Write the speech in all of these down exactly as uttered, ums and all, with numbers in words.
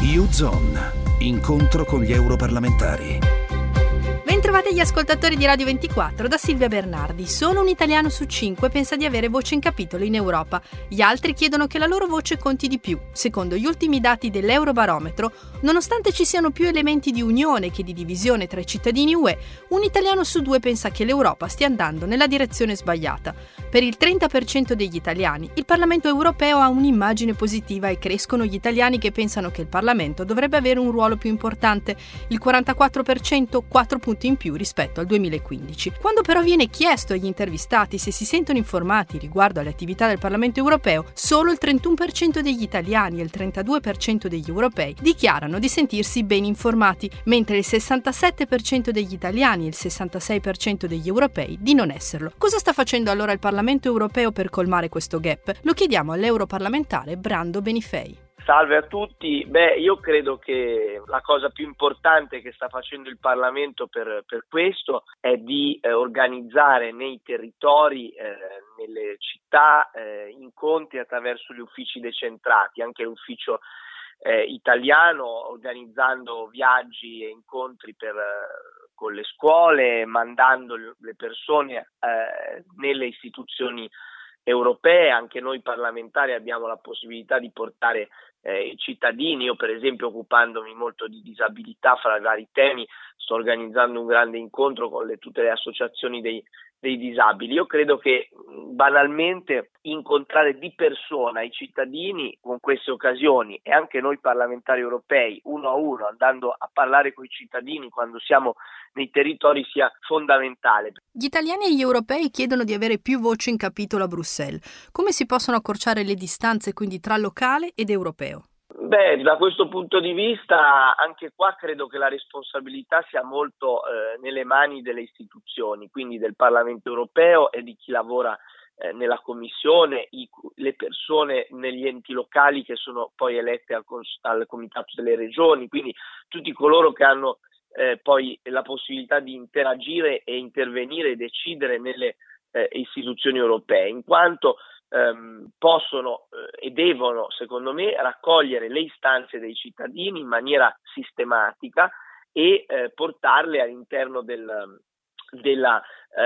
U-Zone, incontro con gli europarlamentari. Bentrovati gli ascoltatori di Radio ventiquattro da Silvia Bernardi. Solo un italiano su cinque pensa di avere voce in capitolo in Europa. Gli altri chiedono che la loro voce conti di più. Secondo gli ultimi dati dell'Eurobarometro, nonostante ci siano più elementi di unione che di divisione tra i cittadini U E, un italiano su due pensa che l'Europa stia andando nella direzione sbagliata. Per il trenta per cento degli italiani, il Parlamento europeo ha un'immagine positiva e crescono gli italiani che pensano che il Parlamento dovrebbe avere un ruolo più importante. Il quarantaquattro per cento, quattro punti in più rispetto al duemilaquindici. Quando però viene chiesto agli intervistati se si sentono informati riguardo alle attività del Parlamento europeo, solo il trentuno per cento degli italiani e il trentadue per cento degli europei dichiarano di sentirsi ben informati, mentre il sessantasette per cento degli italiani e il sessantasei per cento degli europei di non esserlo. Cosa sta facendo allora il Parlamento europeo per colmare questo gap? Lo chiediamo all'europarlamentare Brando Benifei. Salve a tutti. Beh, io credo che la cosa più importante che sta facendo il Parlamento per, per questo è di eh, organizzare nei territori, eh, nelle città, eh, incontri attraverso gli uffici decentrati, anche l'ufficio eh, italiano, organizzando viaggi e incontri per, eh, con le scuole, mandando le persone eh, nelle istituzioni europee. Anche noi parlamentari abbiamo la possibilità di portare eh, i cittadini. Io, per esempio, occupandomi molto di disabilità, fra i vari temi, sto organizzando un grande incontro con le, tutte le associazioni dei, dei disabili. Io credo che banalmente incontrare di persona i cittadini con queste occasioni, e anche noi parlamentari europei uno a uno, andando a parlare con i cittadini quando siamo nei territori, sia fondamentale. Gli italiani e gli europei chiedono di avere più voce in capitolo a Bruxelles. Come si possono accorciare le distanze quindi tra locale ed europeo? Beh, da questo punto di vista, anche qua credo che la responsabilità sia molto eh, nelle mani delle istituzioni, quindi del Parlamento europeo e di chi lavora eh, nella Commissione, i, le persone negli enti locali che sono poi elette al, al Comitato delle Regioni, quindi tutti coloro che hanno eh, poi la possibilità di interagire e intervenire e decidere nelle eh, istituzioni europee, in quanto ehm, possono eh, e devono, secondo me, raccogliere le istanze dei cittadini in maniera sistematica e eh, portarle all'interno del, della eh,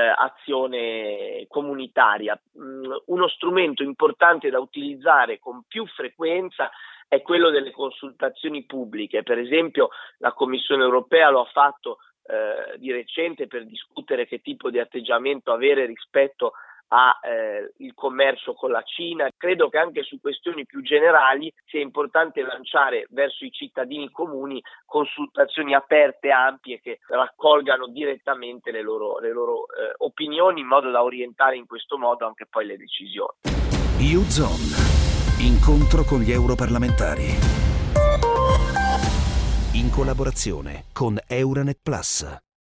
azione comunitaria. Mm, uno strumento importante da utilizzare con più frequenza è quello delle consultazioni pubbliche. Per esempio, la Commissione europea lo ha fatto eh, di recente per discutere che tipo di atteggiamento avere rispetto a eh, il commercio con la Cina. Credo che anche su questioni più generali sia importante lanciare verso i cittadini comuni consultazioni aperte, ampie, che raccolgano direttamente le loro, le loro eh, opinioni, in modo da orientare in questo modo anche poi le decisioni. U-Zone, incontro con gli europarlamentari. In collaborazione con Euronet Plus.